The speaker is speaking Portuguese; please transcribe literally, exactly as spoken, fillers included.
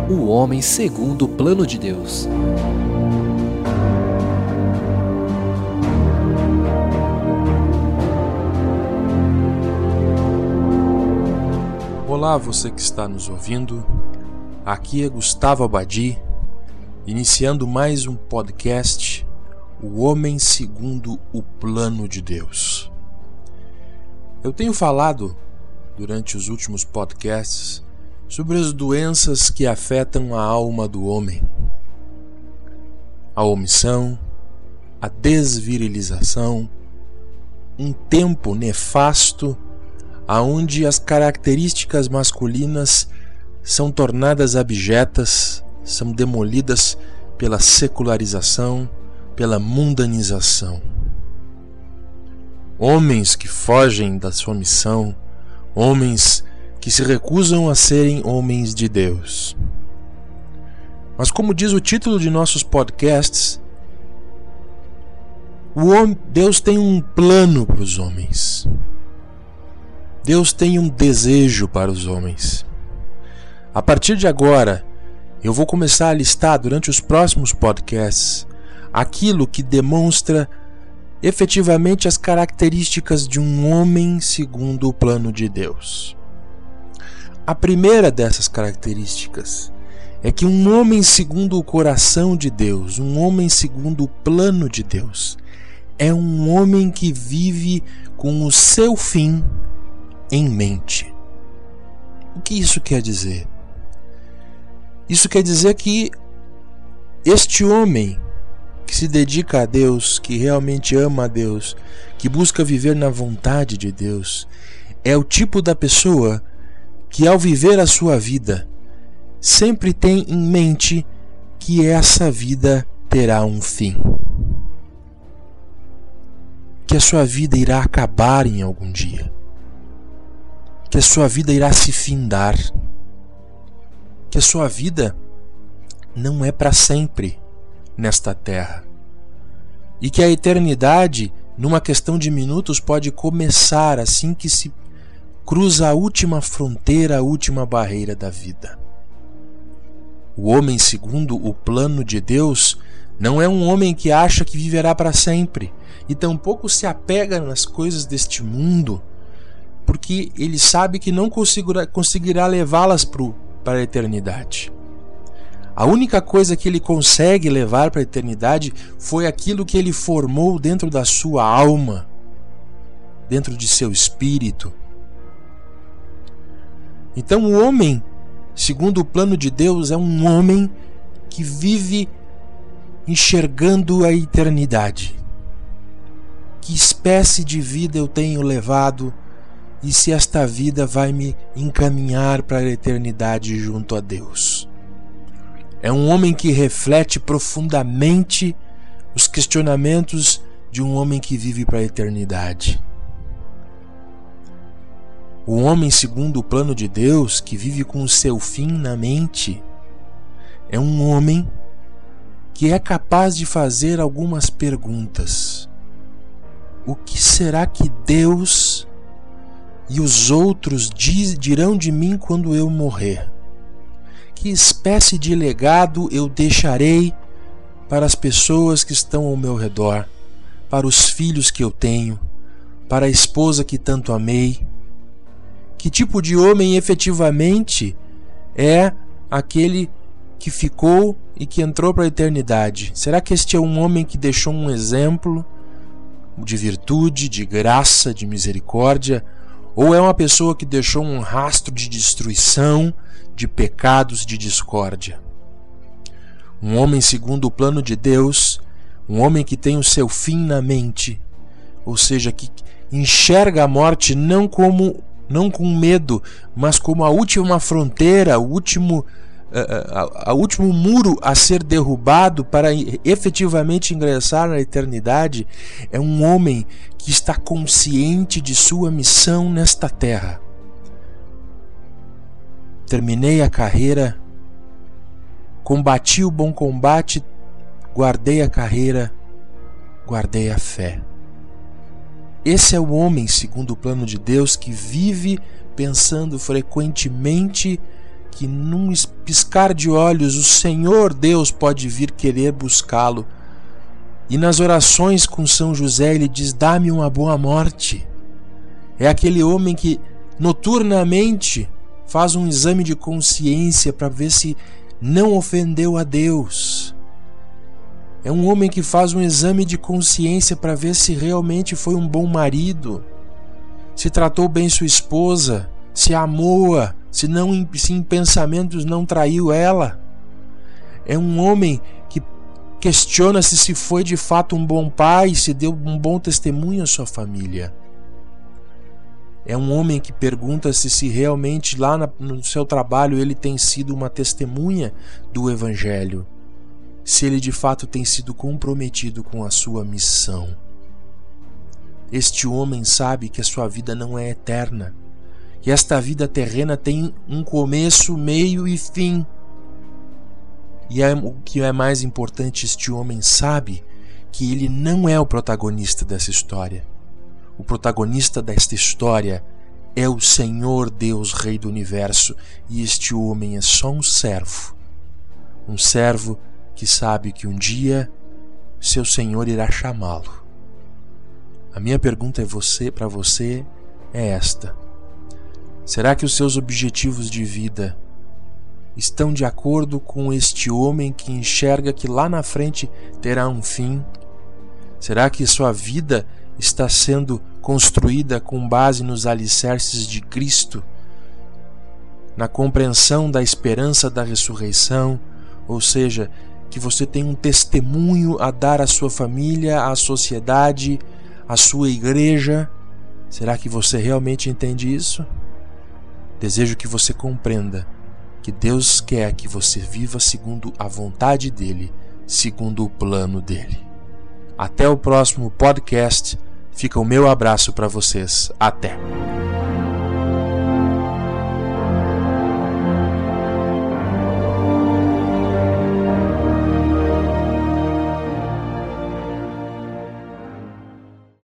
O homem segundo o plano de Deus. Olá, você que está nos ouvindo. Aqui é Gustavo Abadi, iniciando mais um podcast, O Homem Segundo o Plano de Deus. Eu tenho falado durante os últimos podcasts sobre as doenças que afetam a alma do homem. A omissão, a desvirilização, um tempo nefasto aonde as características masculinas são tornadas abjetas, são demolidas pela secularização, pela mundanização. Homens que fogem da sua missão, homens que se recusam a serem homens de Deus. Mas como diz o título de nossos podcasts, o homem, Deus tem um plano para os homens. Deus tem um desejo para os homens. A partir de agora, eu vou começar a listar durante os próximos podcasts aquilo que demonstra efetivamente as características de um homem segundo o plano de Deus. A primeira dessas características é que um homem segundo o coração de Deus, um homem segundo o plano de Deus, é um homem que vive com o seu fim em mente. O que isso quer dizer? Isso quer dizer que este homem que se dedica a Deus, que realmente ama a Deus, que busca viver na vontade de Deus, é o tipo da pessoa que ao viver a sua vida sempre tem em mente que essa vida terá um fim, que a sua vida irá acabar em algum dia, que a sua vida irá se findar, que a sua vida não é para sempre nesta terra e que a eternidade, numa questão de minutos, pode começar assim que se cruza a última fronteira, a última barreira da vida. O homem segundo o plano de Deus não é um homem que acha que viverá para sempre e tampouco se apega nas coisas deste mundo, porque ele sabe que não conseguirá, conseguirá levá-las para a eternidade. A única coisa que ele consegue levar para a eternidade foi aquilo que ele formou dentro da sua alma, dentro de seu espírito. Então o homem, segundo o plano de Deus, é um homem que vive enxergando a eternidade. Que espécie de vida eu tenho levado e se esta vida vai me encaminhar para a eternidade junto a Deus? É um homem que reflete profundamente os questionamentos de um homem que vive para a eternidade. O homem segundo o plano de Deus, que vive com o seu fim na mente, é um homem que é capaz de fazer algumas perguntas. O que será que Deus e os outros diz, dirão de mim quando eu morrer? Que espécie de legado eu deixarei para as pessoas que estão ao meu redor, para os filhos que eu tenho, para a esposa que tanto amei? Que tipo de homem efetivamente é aquele que ficou e que entrou para a eternidade? Será que este é um homem que deixou um exemplo de virtude, de graça, de misericórdia? Ou é uma pessoa que deixou um rastro de destruição, de pecados, de discórdia? Um homem segundo o plano de Deus, um homem que tem o seu fim na mente, ou seja, que enxerga a morte não como não com medo, mas como a última fronteira, o último, a, a, a último muro a ser derrubado para efetivamente ingressar na eternidade, é um homem que está consciente de sua missão nesta terra. Terminei a carreira, combati o bom combate, guardei a carreira, guardei a fé. Esse é o homem segundo o plano de Deus, que vive pensando frequentemente que num piscar de olhos o Senhor Deus pode vir querer buscá-lo. E nas orações com São José ele diz: dá-me uma boa morte. É aquele homem que noturnamente faz um exame de consciência para ver se não ofendeu a Deus. É um homem que faz um exame de consciência para ver se realmente foi um bom marido, se tratou bem sua esposa, se amou-a, se, não, se em pensamentos não traiu ela. É um homem que questiona-se se foi de fato um bom pai, se deu um bom testemunho à sua família. É um homem que pergunta-se se realmente lá no seu trabalho ele tem sido uma testemunha do Evangelho, se ele de fato tem sido comprometido com a sua missão. Este homem sabe que a sua vida não é eterna, que esta vida terrena tem um começo, meio e fim. E é, o que é mais importante, este homem sabe que ele não é o protagonista dessa história. O protagonista desta história é o Senhor Deus, Rei do Universo, e este homem é só um servo. Um servo que sabe que um dia seu Senhor irá chamá-lo. A minha pergunta é você, para você é esta: será que os seus objetivos de vida estão de acordo com este homem que enxerga que lá na frente terá um fim? Será que sua vida está sendo construída com base nos alicerces de Cristo, na compreensão da esperança da ressurreição, ou seja, que você tem um testemunho a dar à sua família, à sociedade, à sua igreja? Será que você realmente entende isso? Desejo que você compreenda que Deus quer que você viva segundo a vontade dele, segundo o plano dele. Até o próximo podcast. Fica o meu abraço para vocês. Até!